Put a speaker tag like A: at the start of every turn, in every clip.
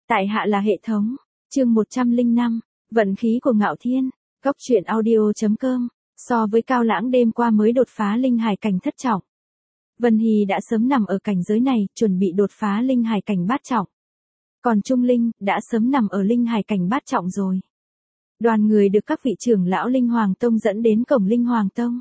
A: Tại hạ là hệ thống. Chương 105. Vận khí của Ngạo Thiên. Cốc truyện audio.com. So với Cao Lãng đêm qua mới đột phá linh hải cảnh thất trọng. Vân Hy đã sớm nằm ở cảnh giới này, chuẩn bị đột phá linh hải cảnh bát trọng. Còn Trung Linh đã sớm nằm ở linh hải cảnh bát trọng rồi. Đoàn người được các vị trưởng lão Linh Hoàng Tông dẫn đến cổng Linh Hoàng Tông.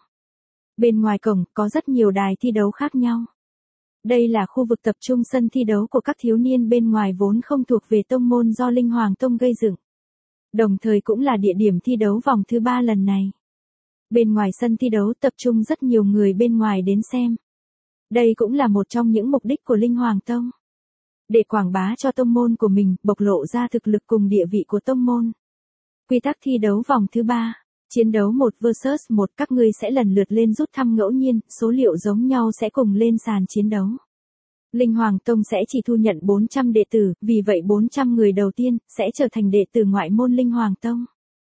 A: Bên ngoài cổng có rất nhiều đài thi đấu khác nhau. Đây là khu vực tập trung sân thi đấu của các thiếu niên bên ngoài vốn không thuộc về tông môn do Linh Hoàng Tông gây dựng. Đồng thời cũng là địa điểm thi đấu vòng thứ 3 lần này. Bên ngoài sân thi đấu tập trung rất nhiều người bên ngoài đến xem. Đây cũng là một trong những mục đích của Linh Hoàng Tông. Để quảng bá cho tông môn của mình, bộc lộ ra thực lực cùng địa vị của tông môn. Quy tắc thi đấu vòng thứ 3. Chiến đấu 1 vs 1, các ngươi sẽ lần lượt lên rút thăm ngẫu nhiên, số liệu giống nhau sẽ cùng lên sàn chiến đấu. Linh Hoàng Tông sẽ chỉ thu nhận 400 đệ tử, vì vậy 400 người đầu tiên sẽ trở thành đệ tử ngoại môn Linh Hoàng Tông.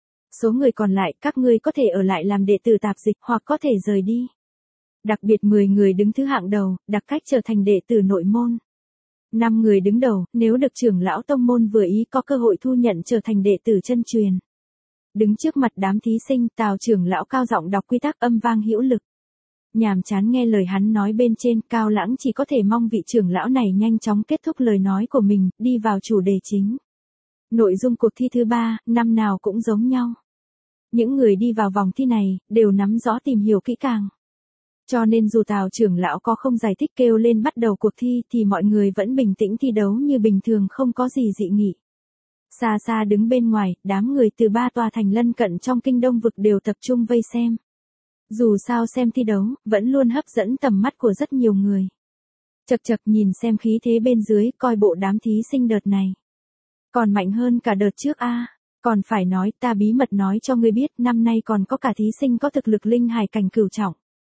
A: Số người còn lại các ngươi có thể ở lại làm đệ tử tạp dịch hoặc có thể rời đi. Đặc biệt 10 người đứng thứ hạng đầu, đặc cách trở thành đệ tử nội môn. 5 người đứng đầu, nếu được trưởng lão tông môn vừa ý có cơ hội thu nhận trở thành đệ tử chân truyền. Đứng trước mặt đám thí sinh, Tào trưởng lão cao giọng đọc quy tắc âm vang hữu lực. Nhàm chán nghe lời hắn nói bên trên, Cao Lãng chỉ có thể mong vị trưởng lão này nhanh chóng kết thúc lời nói của mình, đi vào chủ đề chính. Nội dung cuộc thi thứ 3, năm nào cũng giống nhau. Những người đi vào vòng thi này, đều nắm rõ tìm hiểu kỹ càng. Cho nên dù Tào trưởng lão có không giải thích kêu lên bắt đầu cuộc thi thì mọi người vẫn bình tĩnh thi đấu như bình thường không có gì dị nghị. Xa xa đứng bên ngoài, đám người từ 3 tòa thành lân cận trong kinh đông vực đều tập trung vây xem. Dù sao xem thi đấu, vẫn luôn hấp dẫn tầm mắt của rất nhiều người. Chật chật nhìn xem khí thế bên dưới, coi bộ đám thí sinh đợt này. Còn mạnh hơn cả đợt trước a. Còn phải nói, ta bí mật nói cho ngươi biết, năm nay còn có cả thí sinh có thực lực linh hải cảnh cửu trọng.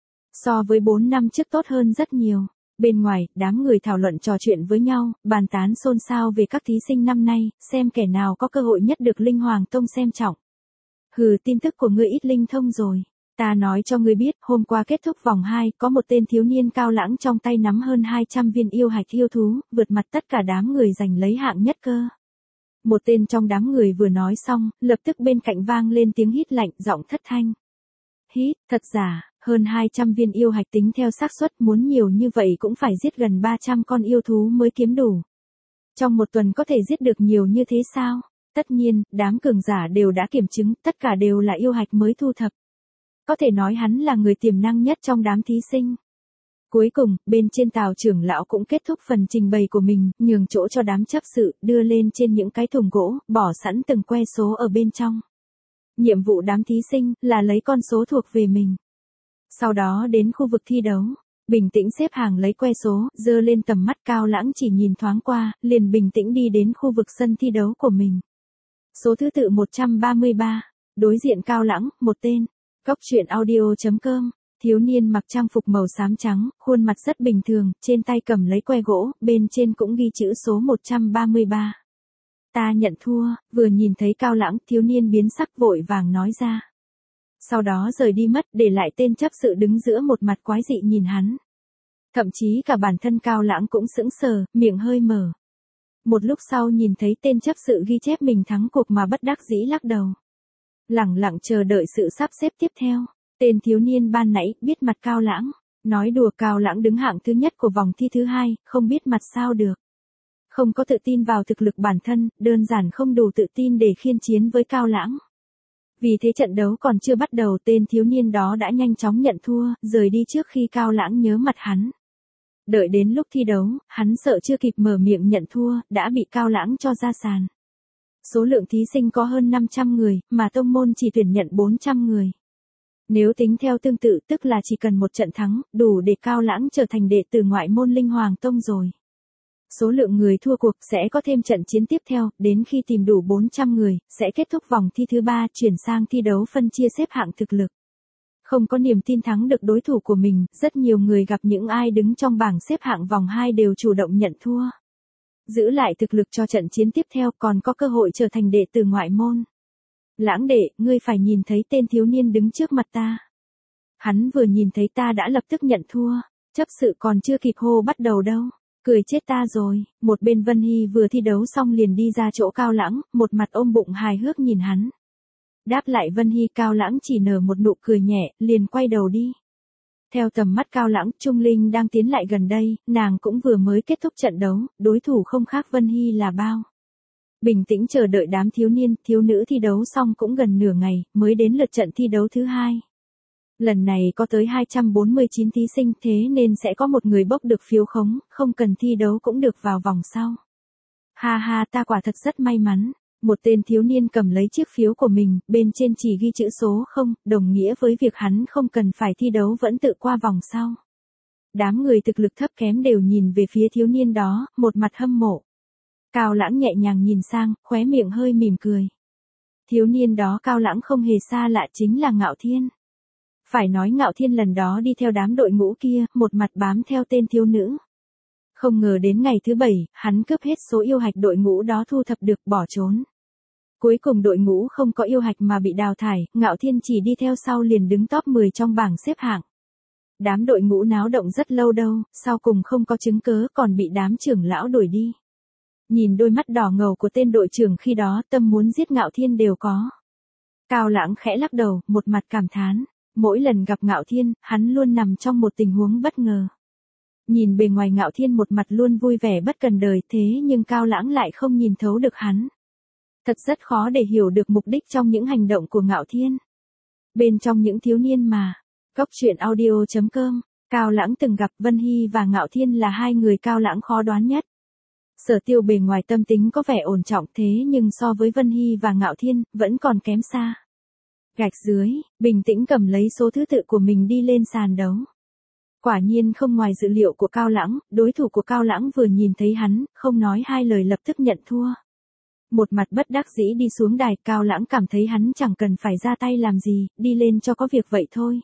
A: So với 4 năm trước tốt hơn rất nhiều. Bên ngoài, đám người thảo luận trò chuyện với nhau, bàn tán xôn xao về các thí sinh năm nay, xem kẻ nào có cơ hội nhất được Linh Hoàng Tông xem trọng. Hừ, tin tức của ngươi ít linh thông rồi. Ta nói cho ngươi biết, hôm qua kết thúc vòng 2, có một tên thiếu niên Cao Lãng trong tay nắm hơn 200 viên yêu hạch yêu thú, vượt mặt tất cả đám người giành lấy hạng nhất cơ. Một tên trong đám người vừa nói xong, lập tức bên cạnh vang lên tiếng hít lạnh, giọng thất thanh. Hít, thật giả. Hơn 200 viên yêu hạch tính theo xác suất muốn nhiều như vậy cũng phải giết gần 300 con yêu thú mới kiếm đủ. Trong một tuần có thể giết được nhiều như thế sao? Tất nhiên, đám cường giả đều đã kiểm chứng, tất cả đều là yêu hạch mới thu thập. Có thể nói hắn là người tiềm năng nhất trong đám thí sinh. Cuối cùng, bên trên Tào trưởng lão cũng kết thúc phần trình bày của mình, nhường chỗ cho đám chấp sự, đưa lên trên những cái thùng gỗ, bỏ sẵn từng que số ở bên trong. Nhiệm vụ đám thí sinh là lấy con số thuộc về mình. Sau đó đến khu vực thi đấu, bình tĩnh xếp hàng lấy que số, dơ lên tầm mắt. Cao Lãng chỉ nhìn thoáng qua, liền bình tĩnh đi đến khu vực sân thi đấu của mình. Số thứ tự 133, đối diện Cao Lãng, một tên. Cốc truyện audio.com, thiếu niên mặc trang phục màu xám trắng, khuôn mặt rất bình thường, trên tay cầm lấy que gỗ, bên trên cũng ghi chữ số 133. Ta nhận thua, vừa nhìn thấy Cao Lãng, thiếu niên biến sắc vội vàng nói ra. Sau đó rời đi mất, để lại tên chấp sự đứng giữa một mặt quái dị nhìn hắn. Thậm chí cả bản thân Cao Lãng cũng sững sờ, miệng hơi mở. Một lúc sau nhìn thấy tên chấp sự ghi chép mình thắng cuộc mà bất đắc dĩ lắc đầu. Lẳng lặng chờ đợi sự sắp xếp tiếp theo. Tên thiếu niên ban nãy biết mặt Cao Lãng. Nói đùa Cao Lãng đứng hạng thứ nhất của vòng thi thứ 2, không biết mặt sao được. Không có tự tin vào thực lực bản thân, đơn giản không đủ tự tin để khiên chiến với Cao Lãng. Vì thế trận đấu còn chưa bắt đầu, tên thiếu niên đó đã nhanh chóng nhận thua, rời đi trước khi Cao Lãng nhớ mặt hắn. Đợi đến lúc thi đấu, hắn sợ chưa kịp mở miệng nhận thua, đã bị Cao Lãng cho ra sàn. Số lượng thí sinh có hơn 500 người, mà tông môn chỉ tuyển nhận 400 người. Nếu tính theo tương tự tức là chỉ cần một trận thắng, đủ để Cao Lãng trở thành đệ tử ngoại môn Linh Hoàng Tông rồi. Số lượng người thua cuộc sẽ có thêm trận chiến tiếp theo, đến khi tìm đủ 400 người, sẽ kết thúc vòng thi thứ 3, chuyển sang thi đấu phân chia xếp hạng thực lực. Không có niềm tin thắng được đối thủ của mình, rất nhiều người gặp những ai đứng trong bảng xếp hạng vòng 2 đều chủ động nhận thua. Giữ lại thực lực cho trận chiến tiếp theo còn có cơ hội trở thành đệ tử ngoại môn. Lãng đệ, ngươi phải nhìn thấy tên thiếu niên đứng trước mặt ta. Hắn vừa nhìn thấy ta đã lập tức nhận thua, chấp sự còn chưa kịp hô bắt đầu đâu. Cười chết ta rồi, một bên Vân Hy vừa thi đấu xong liền đi ra chỗ Cao Lãng, một mặt ôm bụng hài hước nhìn hắn. Đáp lại Vân Hy, Cao Lãng chỉ nở một nụ cười nhẹ, liền quay đầu đi. Theo tầm mắt Cao Lãng, Trung Linh đang tiến lại gần đây, nàng cũng vừa mới kết thúc trận đấu, đối thủ không khác Vân Hy là bao. Bình tĩnh chờ đợi đám thiếu niên, thiếu nữ thi đấu xong cũng gần nửa ngày, mới đến lượt trận thi đấu thứ hai. Lần này có tới 249 thí sinh, thế nên sẽ có một người bốc được phiếu khống, không cần thi đấu cũng được vào vòng sau. Ha ha, ta quả thật rất may mắn. Một tên thiếu niên cầm lấy chiếc phiếu của mình, bên trên chỉ ghi chữ số 0, đồng nghĩa với việc hắn không cần phải thi đấu vẫn tự qua vòng sau. Đám người thực lực thấp kém đều nhìn về phía thiếu niên đó, một mặt hâm mộ. Cao Lãng nhẹ nhàng nhìn sang, khóe miệng hơi mỉm cười. Thiếu niên đó Cao Lãng không hề xa lạ, chính là Ngạo Thiên. Phải nói Ngạo Thiên lần đó đi theo đám đội ngũ kia, một mặt bám theo tên thiếu nữ. Không ngờ đến ngày thứ 7, hắn cướp hết số yêu hạch đội ngũ đó thu thập được, bỏ trốn. Cuối cùng đội ngũ không có yêu hạch mà bị đào thải, Ngạo Thiên chỉ đi theo sau liền đứng top 10 trong bảng xếp hạng. Đám đội ngũ náo động rất lâu đâu, sau cùng không có chứng cớ còn bị đám trưởng lão đuổi đi. Nhìn đôi mắt đỏ ngầu của tên đội trưởng khi đó, tâm muốn giết Ngạo Thiên đều có. Cao Lãng khẽ lắc đầu, một mặt cảm thán. Mỗi lần gặp Ngạo Thiên, hắn luôn nằm trong một tình huống bất ngờ. Nhìn bề ngoài Ngạo Thiên một mặt luôn vui vẻ bất cần đời, thế nhưng Cao Lãng lại không nhìn thấu được hắn. Thật rất khó để hiểu được mục đích trong những hành động của Ngạo Thiên. Bên trong những thiếu niên mà, Cốc truyện audio.com, Cao Lãng từng gặp Vân Hy và Ngạo Thiên là hai người Cao Lãng khó đoán nhất. Sở Tiêu bề ngoài tâm tính có vẻ ổn trọng, thế nhưng so với Vân Hy và Ngạo Thiên, vẫn còn kém xa. Gạch dưới, bình tĩnh cầm lấy số thứ tự của mình đi lên sàn đấu. Quả nhiên không ngoài dự liệu của Cao Lãng, đối thủ của Cao Lãng vừa nhìn thấy hắn, không nói hai lời lập tức nhận thua. Một mặt bất đắc dĩ đi xuống đài, Cao Lãng cảm thấy hắn chẳng cần phải ra tay làm gì, đi lên cho có việc vậy thôi.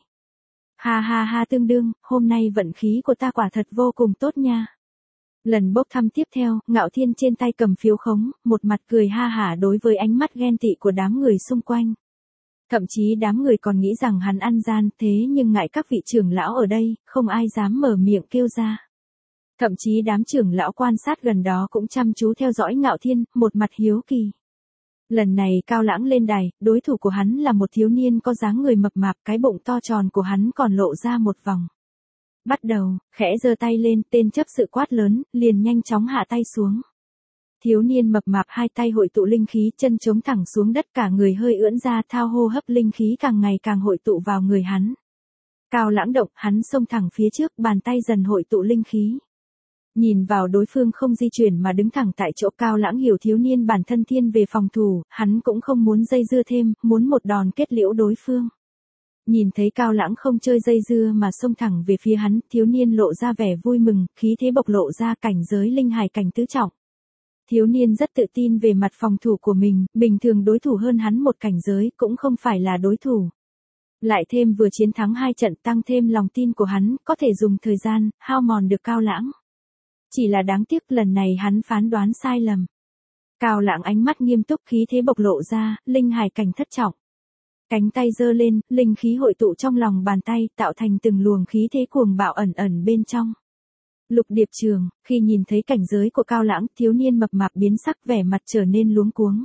A: Ha ha ha, tương đương, hôm nay vận khí của ta quả thật vô cùng tốt nha. Lần bốc thăm tiếp theo, Ngạo Thiên trên tay cầm phiếu khống, một mặt cười ha hả đối với ánh mắt ghen tị của đám người xung quanh. Thậm chí đám người còn nghĩ rằng hắn ăn gian, thế nhưng ngại các vị trưởng lão ở đây, không ai dám mở miệng kêu ra. Thậm chí đám trưởng lão quan sát gần đó cũng chăm chú theo dõi Ngạo Thiên, một mặt hiếu kỳ. Lần này Cao Lãng lên đài, đối thủ của hắn là một thiếu niên có dáng người mập mạp, cái bụng to tròn của hắn còn lộ ra một vòng. Bắt đầu, khẽ giơ tay lên, tên chấp sự quát lớn, liền nhanh chóng hạ tay xuống. Thiếu niên mập mạp hai tay hội tụ linh khí, chân chống thẳng xuống đất, cả người hơi ưỡn ra, thao hô hấp linh khí càng ngày càng hội tụ vào người hắn. Cao Lãng động, hắn xông thẳng phía trước, bàn tay dần hội tụ linh khí. Nhìn vào đối phương không di chuyển mà đứng thẳng tại chỗ, Cao Lãng hiểu thiếu niên bản thân thiên về phòng thủ, hắn cũng không muốn dây dưa thêm, muốn một đòn kết liễu đối phương. Nhìn thấy Cao Lãng không chơi dây dưa mà xông thẳng về phía hắn, thiếu niên lộ ra vẻ vui mừng, khí thế bộc lộ ra, cảnh giới linh hải cảnh tứ trọng. Thiếu niên rất tự tin về mặt phòng thủ của mình, bình thường đối thủ hơn hắn một cảnh giới cũng không phải là đối thủ. Lại thêm vừa chiến thắng 2 trận, tăng thêm lòng tin của hắn, có thể dùng thời gian, hao mòn được Cao Lãng. Chỉ là đáng tiếc lần này hắn phán đoán sai lầm. Cao Lãng ánh mắt nghiêm túc, khí thế bộc lộ ra, linh hải cảnh thất trọng. Cánh tay giơ lên, linh khí hội tụ trong lòng bàn tay, tạo thành từng luồng khí thế cuồng bạo ẩn ẩn bên trong. Lục Điệp Trường, khi nhìn thấy cảnh giới của Cao Lãng, thiếu niên mập mạp biến sắc, vẻ mặt trở nên luống cuống.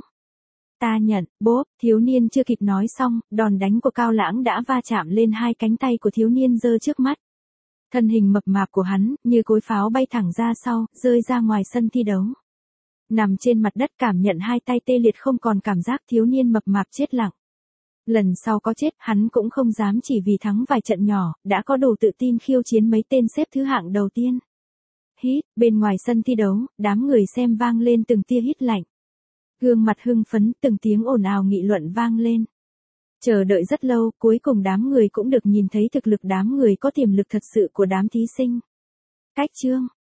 A: Ta nhận, bốp, thiếu niên chưa kịp nói xong, đòn đánh của Cao Lãng đã va chạm lên hai cánh tay của thiếu niên giơ trước mắt. Thân hình mập mạp của hắn, như cối pháo bay thẳng ra sau, rơi ra ngoài sân thi đấu. Nằm trên mặt đất cảm nhận hai tay tê liệt không còn cảm giác, thiếu niên mập mạp chết lặng. Lần sau có chết, hắn cũng không dám chỉ vì thắng vài trận nhỏ, đã có đủ tự tin khiêu chiến mấy tên xếp thứ hạng đầu tiên. Hít, bên ngoài sân thi đấu, đám người xem vang lên từng tia hít lạnh. Gương mặt hưng phấn, từng tiếng ồn ào nghị luận vang lên. Chờ đợi rất lâu, cuối cùng đám người cũng được nhìn thấy thực lực đám người có tiềm lực thật sự của đám thí sinh. Cách chương